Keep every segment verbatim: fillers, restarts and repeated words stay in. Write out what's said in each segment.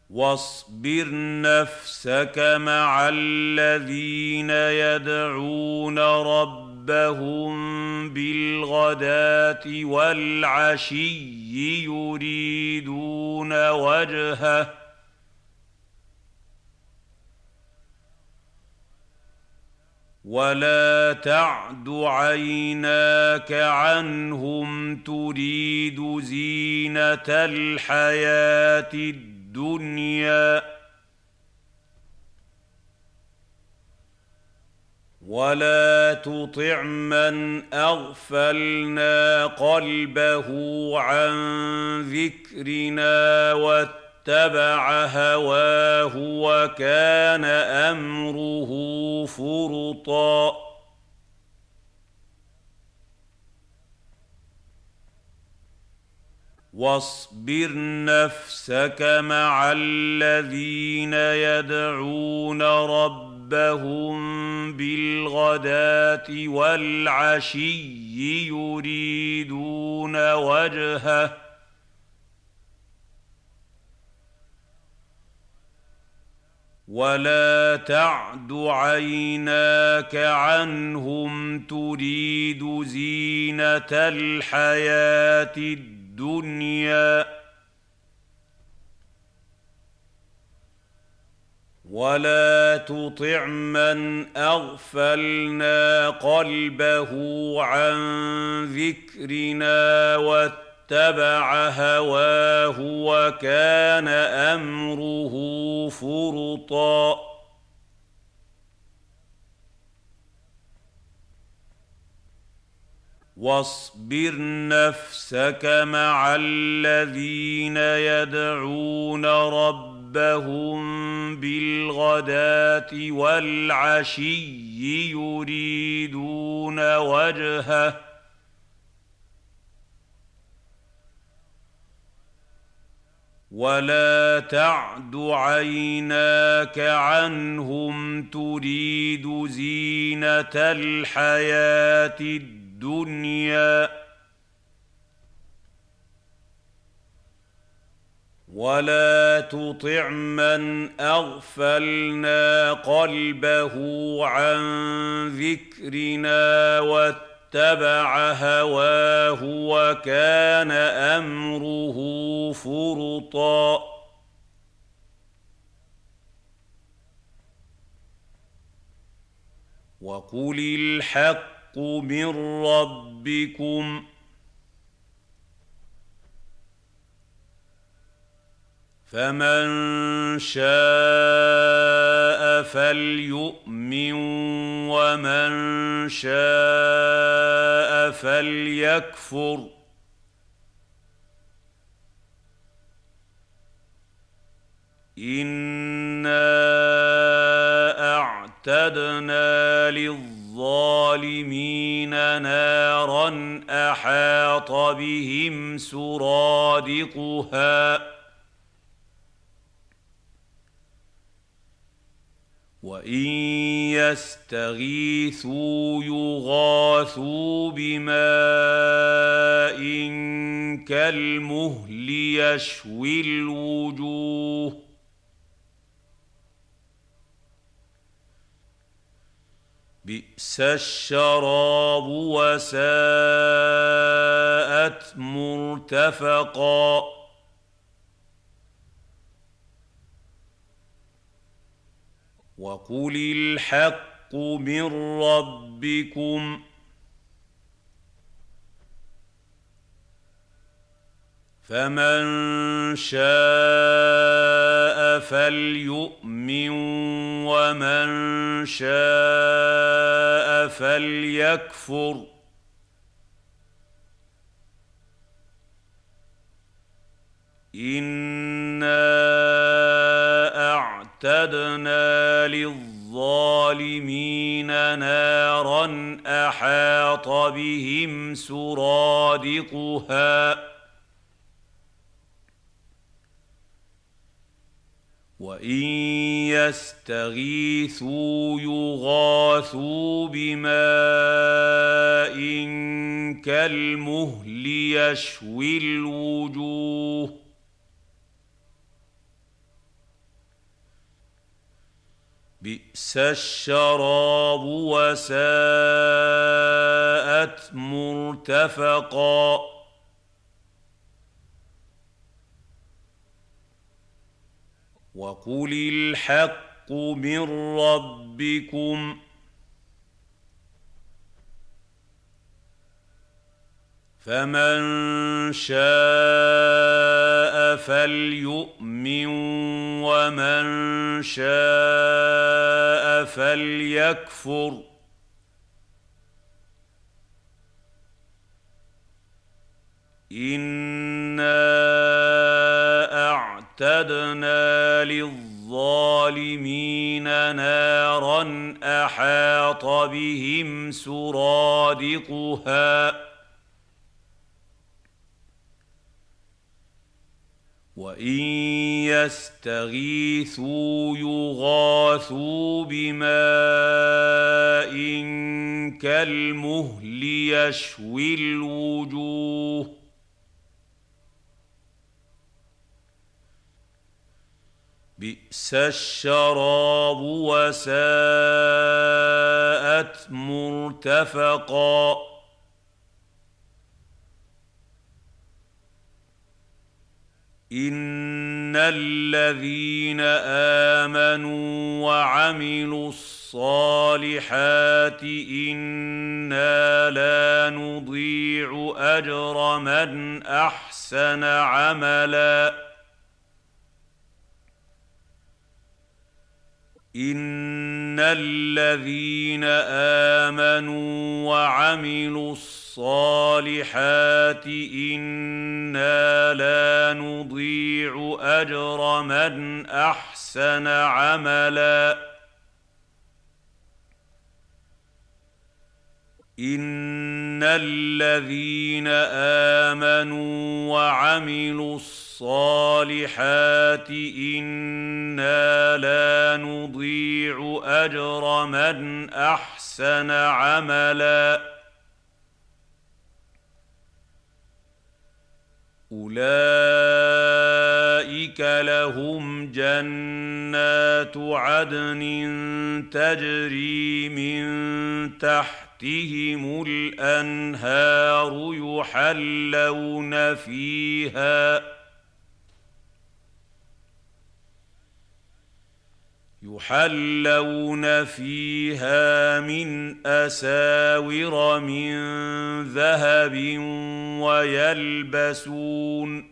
واصبر نفسك مع الذين يدعون ربهم بالغداة والعشي يريدون وجهه ولا تعد عيناك عنهم تريد زينة الحياة الدنيا ولا تطع من أغفلنا قلبه عن ذكرنا واتبع هواه وكان أمره فرطا واصبر نفسك مع الذين يدعون ربهم بالغداة والعشي يريدون وجهه ولا تعد عيناك عنهم تريد زينة الحياة الدنيا ولا تطع من أغفلنا قلبه عن ذكرنا واتبع هواه وكان أمره فرطا واصبر نفسك مع الذين يدعون ربهم بالغداة والعشي يريدون وجهه ولا تعد عيناك عنهم تريد زينة الحياة الدنيا ولا تطع من أغفلنا قلبه عن ذكرنا واتبع هواه وكان أمره فرطا وقل الحق من ربكم فمن شاء فليؤمن ومن شاء فليكفر إنا أعتدنا للظالمين نارا أحاط بهم سرادقها وإن يستغيثوا يغاثوا بماء كالمهل يشوي الوجوه بئس الشراب وساءت مرتفقا وقل الحق من ربكم فمن شاء فليؤمن ومن شاء فليكفر إنا أعتدنا للظالمين نارا أحاط بهم سرادقها وإن يستغيثوا يغاثوا بماء كالمهل يشوي الوجوه بئس الشراب وساءت مرتفقا وقل الحق من ربكم فمن شاء فليؤمن ومن شاء فليكفر إنا أعتدنا للظالمين نارا أحاط بهم سرادقها وإن يستغيثوا يغاثوا بماء كالمهل يشوي الوجوه بئس الشراب وساءت مرتفقا إن الذين آمنوا وعملوا الصالحات إنا لا نضيع أجر من أحسن عملا إن الذين آمنوا وعملوا الصالحات إنا لا نضيع أجر من أحسن عملا إن الذين آمنوا وعملوا الصالحات إنا لا نضيع أجر من أحسن عملا أولئك لهم جنات عدن تجري من تحتهم الأنهار يحلون فيها يحلون فيها من أساور من ذهب ويلبسون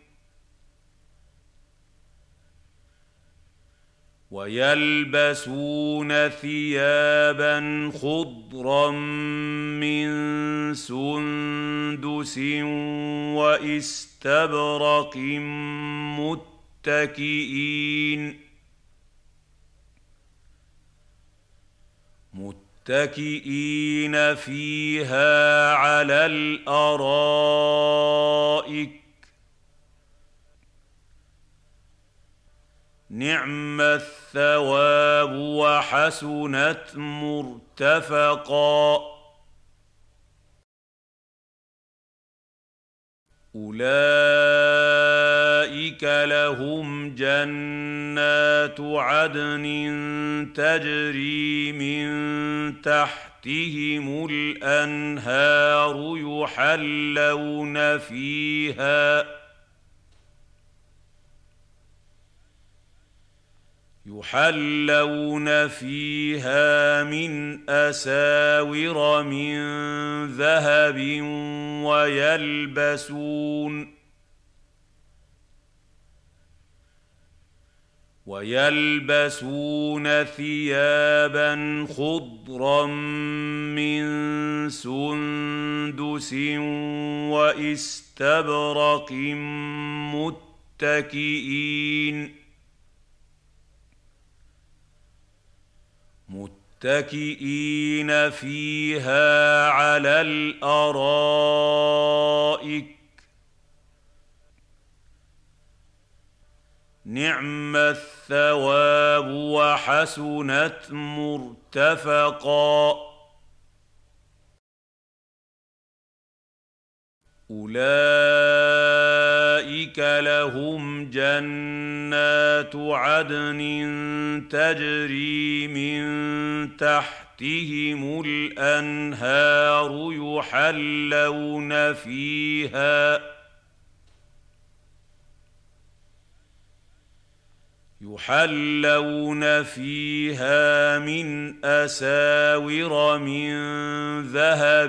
ويلبسون ثيابا خضرا من سندس واستبرق متكئين متكئين فيها على الأرائك نعم الثواب وحسنت مرتفقا أولئك لهم جنات عدن تجري من تحتهم الأنهار يحلون فيها يحلون فيها من أساور من ذهب ويلبسون ويلبسون ثيابا خضرا من سندس واستبرق متكئين متكئين فيها على الأرائك نعم الثواب وحسنت مرتفقا أولئك أولئك لهم جنات عدن تجري من تحتهم الأنهار يحلون فيها يحلون فيها من أساور من ذهب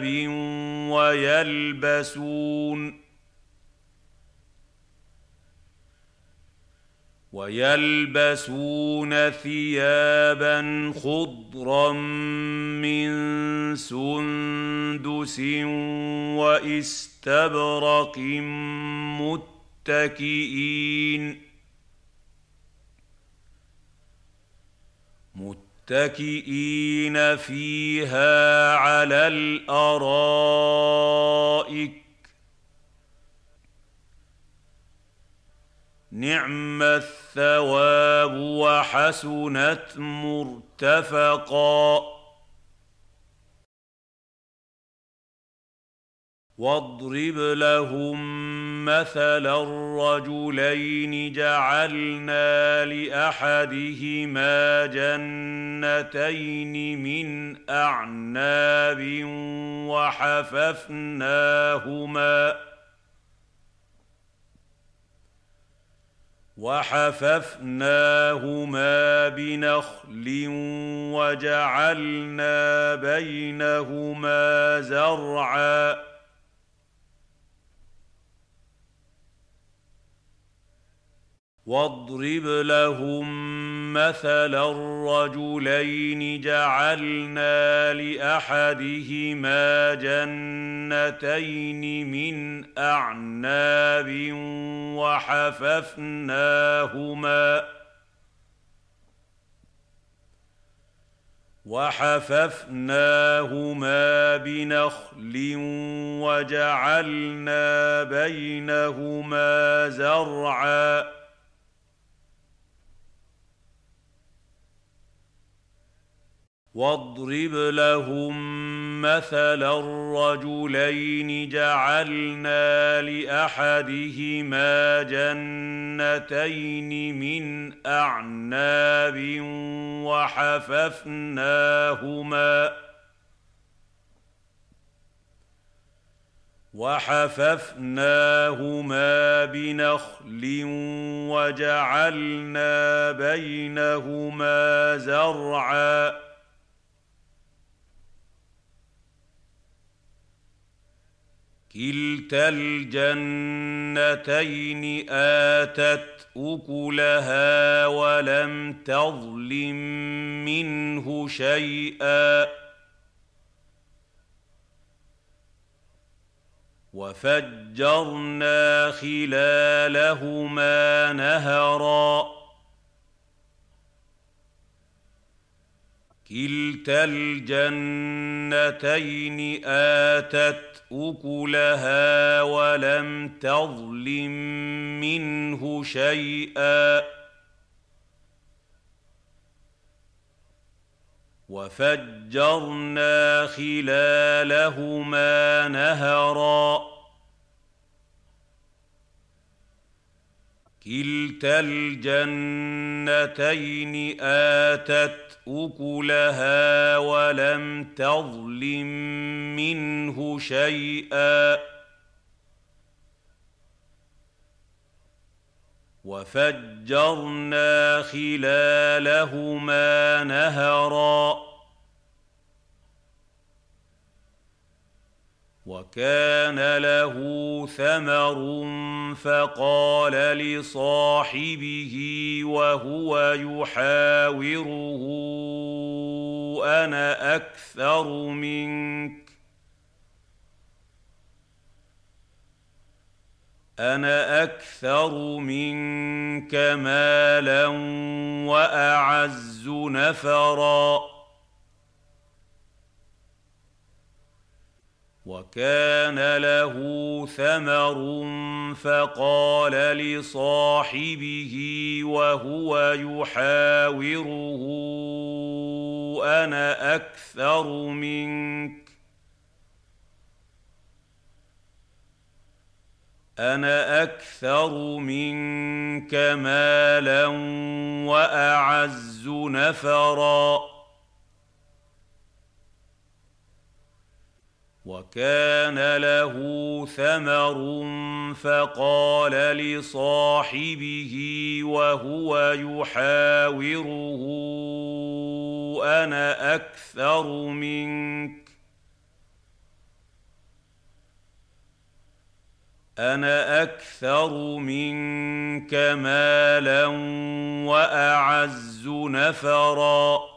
ويلبسون ويلبسون ثيابا خضرا من سندس واستبرق متكئين متكئين فيها على الأرائك نعم الثواب وحسنت مرتفقا واضرب لهم مثلا الرجلين جعلنا لأحدهما جنتين من أعناب وحففناهما وحففناهما بنخل وجعلنا بينهما زرعا واضرب لهم مثلا الرجلين جعلنا لأحدهما جنتين من أعناب وحففناهما وحففناهما بنخل وجعلنا بينهما زرعا واضرب لهم مثلا الرجلين جعلنا لأحدهما جنتين من أعناب وحففناهما وحففناهما بنخل وجعلنا بينهما زرعا كلتا الجنتين آتت أكلها ولم تظلم منه شيئا وفجرنا خلالهما نهرا كلتا الجنتين آتت أكلها ولم تظلم منه شيئا وفجرنا خلالهما نهرا كلتا الجنتين آتت أكلها ولم تظلم منه شيئا وفجرنا خلالهما نهرا وكان له ثمر فقال لصاحبه وهو يحاوره أنا أكثر منك أنا أكثر منك مالا وأعز نفرا وكان له ثمر فقال لصاحبه وهو يحاوره أنا أكثر منك أنا أكثر منك مالا وأعز نفرا وكان له ثمر فقال لصاحبه وهو يحاوره أنا أكثر منك أنا أكثر منك مالا وأعز نفرا